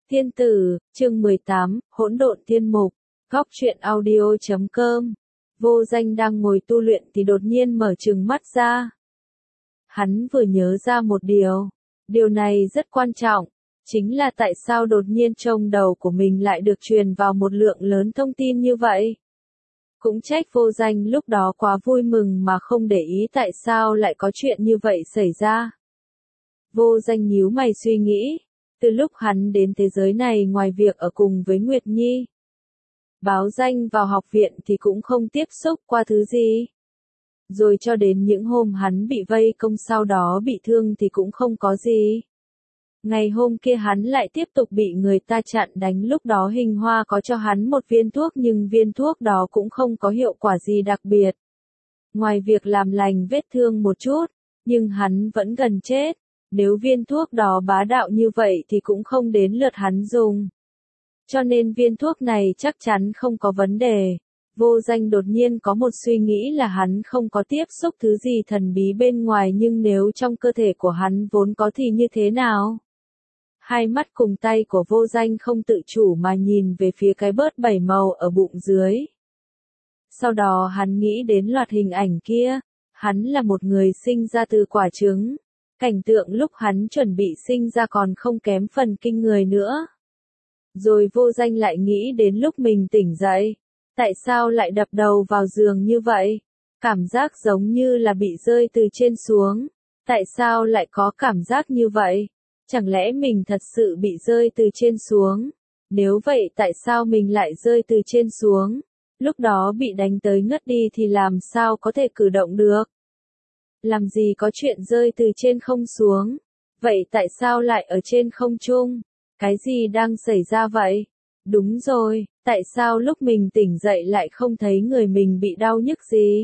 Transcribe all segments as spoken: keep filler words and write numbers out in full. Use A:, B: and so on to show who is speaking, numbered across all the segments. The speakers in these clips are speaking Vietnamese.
A: Tiên tử, chương mười tám, hỗn độn tiên mục, góc truyện audio chấm com. Vô Danh đang ngồi tu luyện thì đột nhiên mở trừng mắt ra. Hắn vừa nhớ ra một điều, điều này rất quan trọng, chính là tại sao đột nhiên trong đầu của mình lại được truyền vào một lượng lớn thông tin như vậy. Cũng trách Vô Danh lúc đó quá vui mừng mà không để ý tại sao lại có chuyện như vậy xảy ra. Vô Danh nhíu mày suy nghĩ. Từ lúc hắn đến thế giới này ngoài việc ở cùng với Nguyệt Nhi, báo danh vào học viện thì cũng không tiếp xúc qua thứ gì. Rồi cho đến những hôm hắn bị vây công sau đó bị thương thì cũng không có gì. Ngày hôm kia hắn lại tiếp tục bị người ta chặn đánh, lúc đó Hình Hoa có cho hắn một viên thuốc nhưng viên thuốc đó cũng không có hiệu quả gì đặc biệt. Ngoài việc làm lành vết thương một chút, nhưng hắn vẫn gần chết. Nếu viên thuốc đó bá đạo như vậy thì cũng không đến lượt hắn dùng. Cho nên viên thuốc này chắc chắn không có vấn đề. Vô Danh đột nhiên có một suy nghĩ là hắn không có tiếp xúc thứ gì thần bí bên ngoài, nhưng nếu trong cơ thể của hắn vốn có thì như thế nào? Hai mắt cùng tay của Vô Danh không tự chủ mà nhìn về phía cái bớt bảy màu ở bụng dưới. Sau đó hắn nghĩ đến loạt hình ảnh kia. Hắn là một người sinh ra từ quả trứng. Cảnh tượng lúc hắn chuẩn bị sinh ra còn không kém phần kinh người nữa. Rồi Vô Danh lại nghĩ đến lúc mình tỉnh dậy. Tại sao lại đập đầu vào giường như vậy? Cảm giác giống như là bị rơi từ trên xuống. Tại sao lại có cảm giác như vậy? Chẳng lẽ mình thật sự bị rơi từ trên xuống? Nếu vậy tại sao mình lại rơi từ trên xuống? Lúc đó bị đánh tới ngất đi thì làm sao có thể cử động được? Làm gì có chuyện rơi từ trên không xuống? Vậy tại sao lại ở trên không trung? Cái gì đang xảy ra vậy? Đúng rồi, tại sao lúc mình tỉnh dậy lại không thấy người mình bị đau nhức gì?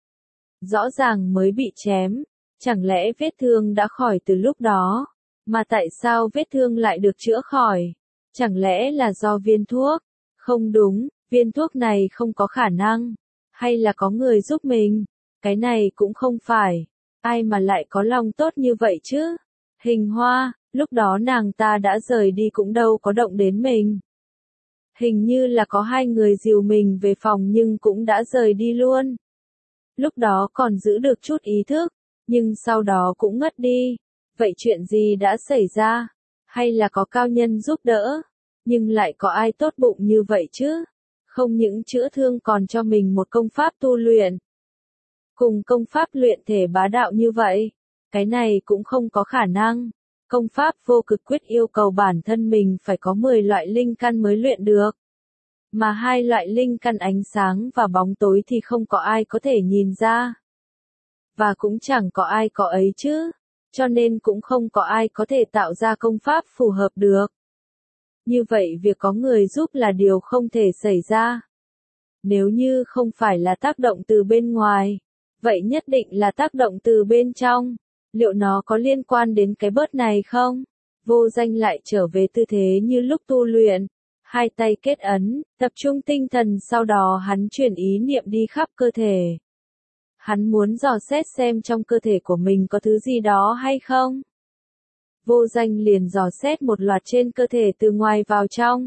A: Rõ ràng mới bị chém, chẳng lẽ vết thương đã khỏi từ lúc đó? Mà tại sao vết thương lại được chữa khỏi? Chẳng lẽ là do viên thuốc? Không đúng, viên thuốc này không có khả năng. Hay là có người giúp mình? Cái này cũng không phải. Ai mà lại có lòng tốt như vậy chứ? Hình Hoa, lúc đó nàng ta đã rời đi cũng đâu có động đến mình. Hình như là có hai người dìu mình về phòng nhưng cũng đã rời đi luôn. Lúc đó còn giữ được chút ý thức, nhưng sau đó cũng ngất đi. Vậy chuyện gì đã xảy ra? Hay là có cao nhân giúp đỡ? Nhưng lại có ai tốt bụng như vậy chứ? Không những chữa thương còn cho mình một công pháp tu luyện. Cùng công pháp luyện thể bá đạo như vậy, cái này cũng không có khả năng. Công pháp vô cực quyết yêu cầu bản thân mình phải có mười loại linh căn mới luyện được. Mà hai loại linh căn ánh sáng và bóng tối thì không có ai có thể nhìn ra. Và cũng chẳng có ai có ấy chứ, cho nên cũng không có ai có thể tạo ra công pháp phù hợp được. Như vậy việc có người giúp là điều không thể xảy ra. Nếu như không phải là tác động từ bên ngoài, vậy nhất định là tác động từ bên trong. Liệu nó có liên quan đến cái bớt này không? Vô Danh lại trở về tư thế như lúc tu luyện. Hai tay kết ấn, tập trung tinh thần, sau đó hắn chuyển ý niệm đi khắp cơ thể. Hắn muốn dò xét xem trong cơ thể của mình có thứ gì đó hay không. Vô Danh liền dò xét một loạt trên cơ thể từ ngoài vào trong.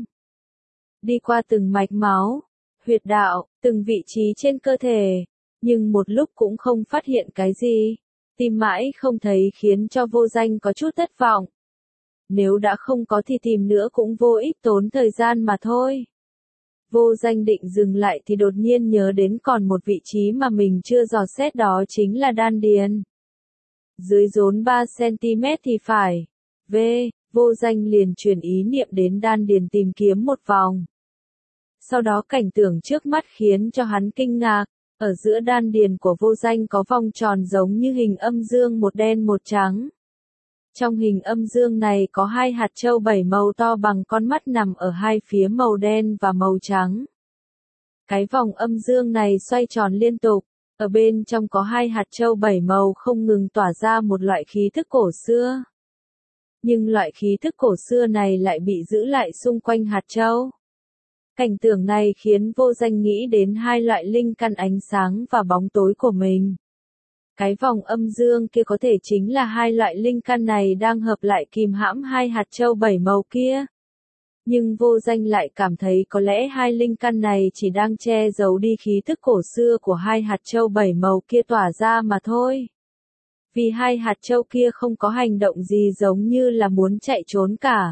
A: Đi qua từng mạch máu, huyệt đạo, từng vị trí trên cơ thể. Nhưng một lúc cũng không phát hiện cái gì. Tìm mãi không thấy khiến cho Vô Danh có chút thất vọng. Nếu đã không có thì tìm nữa cũng vô ích, tốn thời gian mà thôi. Vô Danh định dừng lại thì đột nhiên nhớ đến còn một vị trí mà mình chưa dò xét, đó chính là đan điền. Dưới rốn ba xăng-ti-mét thì phải. V. Vô Danh liền chuyển ý niệm đến đan điền tìm kiếm một vòng. Sau đó cảnh tượng trước mắt khiến cho hắn kinh ngạc. Ở giữa đan điền của Vô Danh có vòng tròn giống như hình âm dương, một đen một trắng. Trong hình âm dương này có hai hạt châu bảy màu to bằng con mắt nằm ở hai phía màu đen và màu trắng. Cái vòng âm dương này xoay tròn liên tục, ở bên trong có hai hạt châu bảy màu không ngừng tỏa ra một loại khí thức cổ xưa. Nhưng loại khí thức cổ xưa này lại bị giữ lại xung quanh hạt châu. Cảnh tượng này khiến Vô Danh nghĩ đến hai loại linh căn ánh sáng và bóng tối của mình. Cái vòng âm dương kia có thể chính là hai loại linh căn này đang hợp lại kìm hãm hai hạt châu bảy màu kia. Nhưng vô danh lại cảm thấy có lẽ hai linh căn này chỉ đang che giấu đi khí thức cổ xưa của hai hạt châu bảy màu kia tỏa ra mà thôi. Vì hai hạt châu kia không có hành động gì giống như là muốn chạy trốn cả.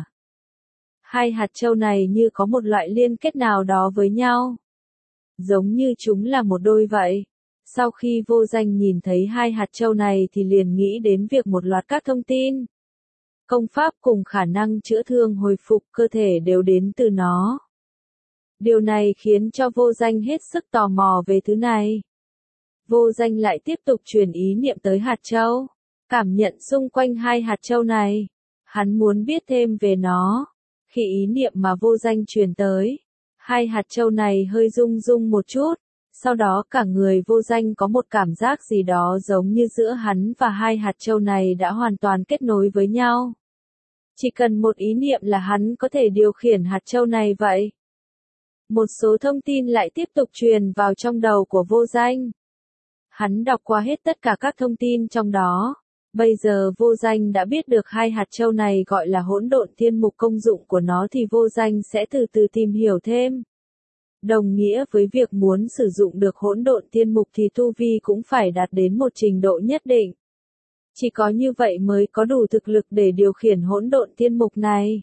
A: Hai hạt châu này như có một loại liên kết nào đó với nhau. Giống như chúng là một đôi vậy. Sau khi vô danh nhìn thấy hai hạt châu này thì liền nghĩ đến việc một loạt các thông tin. Công pháp cùng khả năng chữa thương hồi phục cơ thể đều đến từ nó. Điều này khiến cho vô danh hết sức tò mò về thứ này. Vô danh lại tiếp tục truyền ý niệm tới hạt châu. Cảm nhận xung quanh hai hạt châu này. Hắn muốn biết thêm về nó. Khi ý niệm mà vô danh truyền tới, hai hạt châu này hơi rung rung một chút. Sau đó cả người vô danh có một cảm giác gì đó giống như giữa hắn và hai hạt châu này đã hoàn toàn kết nối với nhau. Chỉ cần một ý niệm là hắn có thể điều khiển hạt châu này vậy. Một số thông tin lại tiếp tục truyền vào trong đầu của vô danh. Hắn đọc qua hết tất cả các thông tin trong đó. Bây giờ vô danh đã biết được hai hạt châu này gọi là hỗn độn thiên mục, công dụng của nó thì vô danh sẽ từ từ tìm hiểu thêm. Đồng nghĩa với việc muốn sử dụng được hỗn độn thiên mục thì tu vi cũng phải đạt đến một trình độ nhất định. Chỉ có như vậy mới có đủ thực lực để điều khiển hỗn độn thiên mục này.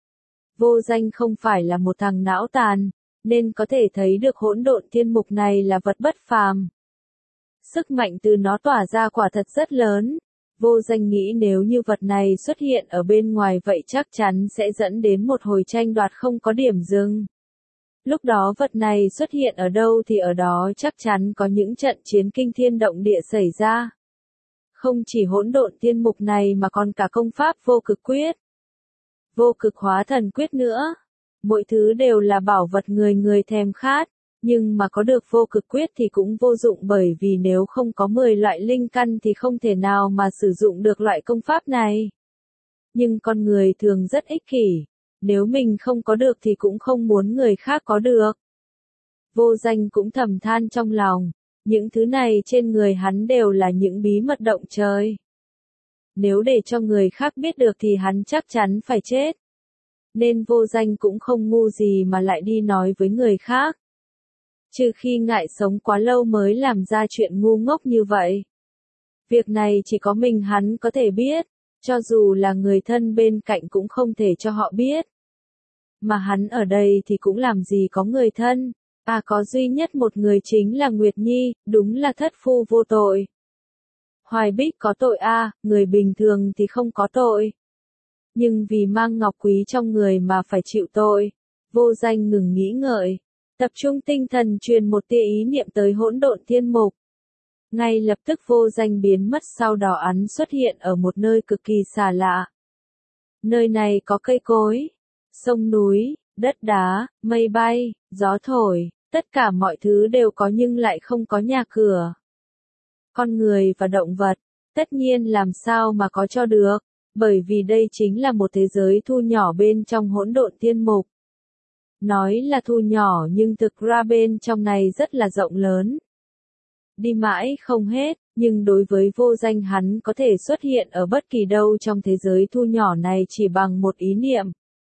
A: Vô danh không phải là một thằng não tàn, nên có thể thấy được hỗn độn thiên mục này là vật bất phàm. Sức mạnh từ nó tỏa ra quả thật rất lớn. Vô danh nghĩ nếu như vật này xuất hiện ở bên ngoài vậy chắc chắn sẽ dẫn đến một hồi tranh đoạt không có điểm dừng. Lúc đó vật này xuất hiện ở đâu thì ở đó chắc chắn có những trận chiến kinh thiên động địa xảy ra. Không chỉ hỗn độn thiên mục này mà còn cả công pháp vô cực quyết, vô cực hóa thần quyết nữa. Mỗi thứ đều là bảo vật người người thèm khát. Nhưng mà có được vô cực quyết thì cũng vô dụng, bởi vì nếu không có mười loại linh căn thì không thể nào mà sử dụng được loại công pháp này. Nhưng con người thường rất ích kỷ. Nếu mình không có được thì cũng không muốn người khác có được. Vô danh cũng thầm than trong lòng. Những thứ này trên người hắn đều là những bí mật động trời. Nếu để cho người khác biết được thì hắn chắc chắn phải chết. Nên vô danh cũng không ngu gì mà lại đi nói với người khác. Trừ khi ngại sống quá lâu mới làm ra chuyện ngu ngốc như vậy. Việc này chỉ có mình hắn có thể biết, cho dù là người thân bên cạnh cũng không thể cho họ biết. Mà hắn ở đây thì cũng làm gì có người thân, à có duy nhất một người chính là Nguyệt Nhi, đúng là thất phu vô tội. Hoài Bích có tội à, người bình thường thì không có tội. Nhưng vì mang ngọc quý trong người mà phải chịu tội. Vô danh ngừng nghĩ ngợi. Tập trung tinh thần truyền một tia ý niệm tới hỗn độn thiên mục. Ngay lập tức vô danh biến mất, sau đó hắn xuất hiện ở một nơi cực kỳ xa lạ. Nơi này có cây cối, sông núi, đất đá, mây bay, gió thổi, tất cả mọi thứ đều có nhưng lại không có nhà cửa. Con người và động vật, tất nhiên làm sao mà có cho được, bởi vì đây chính là một thế giới thu nhỏ bên trong hỗn độn thiên mục. Nói là thu nhỏ nhưng thực ra bên trong này rất là rộng lớn. Đi mãi không hết, nhưng đối với vô danh hắn có thể xuất hiện ở bất kỳ đâu trong thế giới thu nhỏ này chỉ bằng một ý niệm.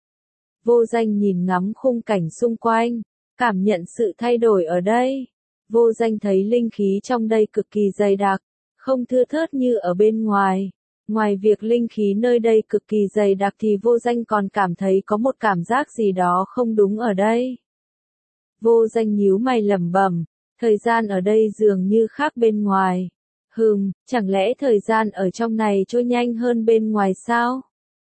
A: Vô danh nhìn ngắm khung cảnh xung quanh, cảm nhận sự thay đổi ở đây. Vô danh thấy linh khí trong đây cực kỳ dày đặc, không thưa thớt như ở bên ngoài. Ngoài việc linh khí nơi đây cực kỳ dày đặc thì vô danh còn cảm thấy có một cảm giác gì đó không đúng ở đây. Vô danh nhíu mày lẩm bẩm, thời gian ở đây dường như khác bên ngoài. Hừm, chẳng lẽ thời gian ở trong này trôi nhanh hơn bên ngoài sao?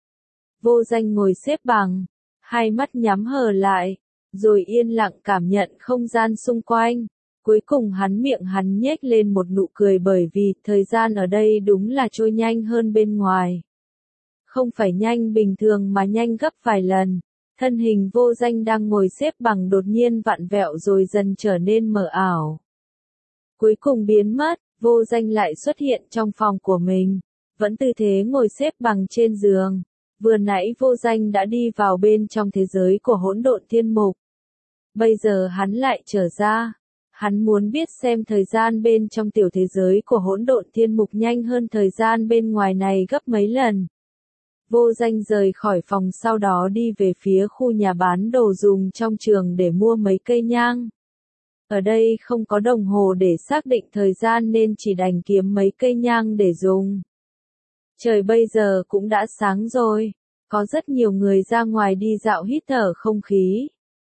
A: Vô danh ngồi xếp bằng, hai mắt nhắm hờ lại, rồi yên lặng cảm nhận không gian xung quanh. Cuối cùng hắn miệng hắn nhếch lên một nụ cười, bởi vì thời gian ở đây đúng là trôi nhanh hơn bên ngoài. Không phải nhanh bình thường mà nhanh gấp vài lần. Thân hình vô danh đang ngồi xếp bằng đột nhiên vặn vẹo rồi dần trở nên mờ ảo. Cuối cùng biến mất, vô danh lại xuất hiện trong phòng của mình. Vẫn tư thế ngồi xếp bằng trên giường. Vừa nãy vô danh đã đi vào bên trong thế giới của hỗn độn thiên mục. Bây giờ hắn lại trở ra. Hắn muốn biết xem thời gian bên trong tiểu thế giới của hỗn độn thiên mục nhanh hơn thời gian bên ngoài này gấp mấy lần. Vô Danh rời khỏi phòng sau đó đi về phía khu nhà bán đồ dùng trong trường để mua mấy cây nhang. Ở đây không có đồng hồ để xác định thời gian nên chỉ đành kiếm mấy cây nhang để dùng. Trời bây giờ cũng đã sáng rồi, có rất nhiều người ra ngoài đi dạo hít thở không khí.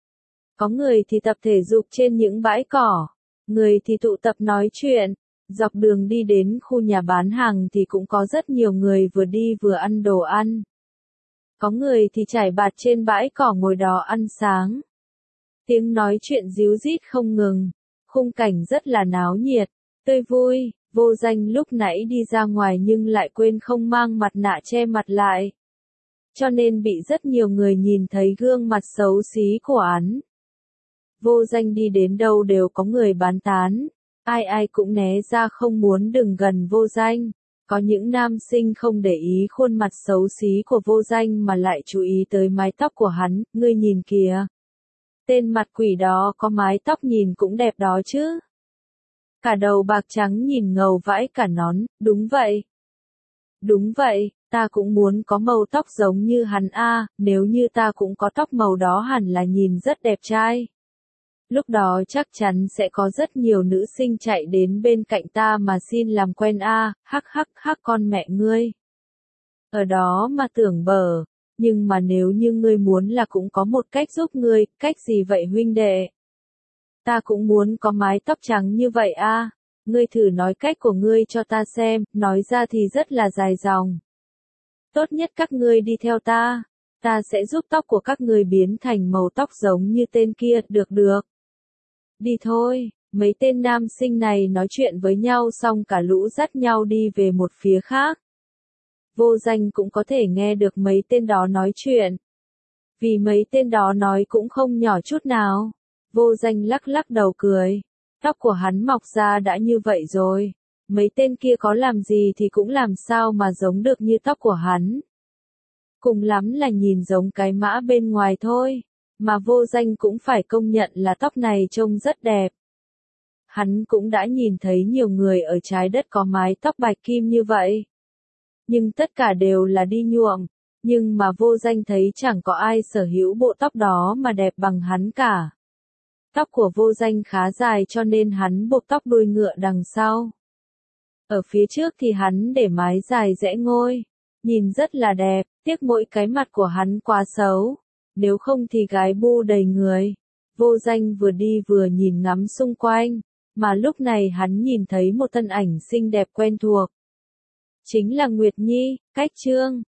A: Có người thì tập thể dục trên những bãi cỏ, người thì tụ tập nói chuyện. Dọc đường đi đến khu nhà bán hàng thì cũng có rất nhiều người vừa đi vừa ăn đồ ăn. Có người thì trải bạt trên bãi cỏ ngồi đó ăn sáng. Tiếng nói chuyện ríu rít không ngừng, khung cảnh rất là náo nhiệt, tươi vui. Vô Danh lúc nãy đi ra ngoài nhưng lại quên không mang mặt nạ che mặt lại. Cho nên bị rất nhiều người nhìn thấy gương mặt xấu xí của hắn. Vô Danh đi đến đâu đều có người bán tán. Ai ai cũng né ra không muốn đừng gần Vô Danh. Có những nam sinh không để ý khuôn mặt xấu xí của Vô Danh mà lại chú ý tới mái tóc của hắn, ngươi nhìn kìa. Tên mặt quỷ đó có mái tóc nhìn cũng đẹp đó chứ. Cả đầu bạc trắng nhìn ngầu vãi cả nón, đúng vậy. Đúng vậy, ta cũng muốn có màu tóc giống như hắn a, nếu như ta cũng có tóc màu đó hẳn là nhìn rất đẹp trai. Lúc đó chắc chắn sẽ có rất nhiều nữ sinh chạy đến bên cạnh ta mà xin làm quen a, hắc hắc hắc con mẹ ngươi. Ở đó mà tưởng bở, nhưng mà nếu như ngươi muốn là cũng có một cách giúp ngươi, cách gì vậy huynh đệ? Ta cũng muốn có mái tóc trắng như vậy a, ngươi thử nói cách của ngươi cho ta xem, nói ra thì rất là dài dòng. Tốt nhất các ngươi đi theo ta, ta sẽ giúp tóc của các ngươi biến thành màu tóc giống như tên kia, được được. Đi thôi, mấy tên nam sinh này nói chuyện với nhau xong cả lũ dắt nhau đi về một phía khác. Vô Danh cũng có thể nghe được mấy tên đó nói chuyện. Vì mấy tên đó nói cũng không nhỏ chút nào. Vô Danh lắc lắc đầu cười. Tóc của hắn mọc ra đã như vậy rồi. Mấy tên kia có làm gì thì cũng làm sao mà giống được như tóc của hắn. Cùng lắm là nhìn giống cái mã bên ngoài thôi. Mà Vô Danh cũng phải công nhận là tóc này trông rất đẹp. Hắn cũng đã nhìn thấy nhiều người ở trái đất có mái tóc bạch kim như vậy. Nhưng tất cả đều là đi nhuộm. Nhưng mà Vô Danh thấy chẳng có ai sở hữu bộ tóc đó mà đẹp bằng hắn cả. Tóc của Vô Danh khá dài cho nên hắn buộc tóc đuôi ngựa đằng sau. Ở phía trước thì hắn để mái dài rẽ ngôi. Nhìn rất là đẹp, tiếc mỗi cái mặt của hắn quá xấu. Nếu không thì gái bu đầy người. Vô Danh vừa đi vừa nhìn ngắm xung quanh. Mà lúc này hắn nhìn thấy một thân ảnh xinh đẹp quen thuộc. Chính là Nguyệt Nhi, Cách Trương.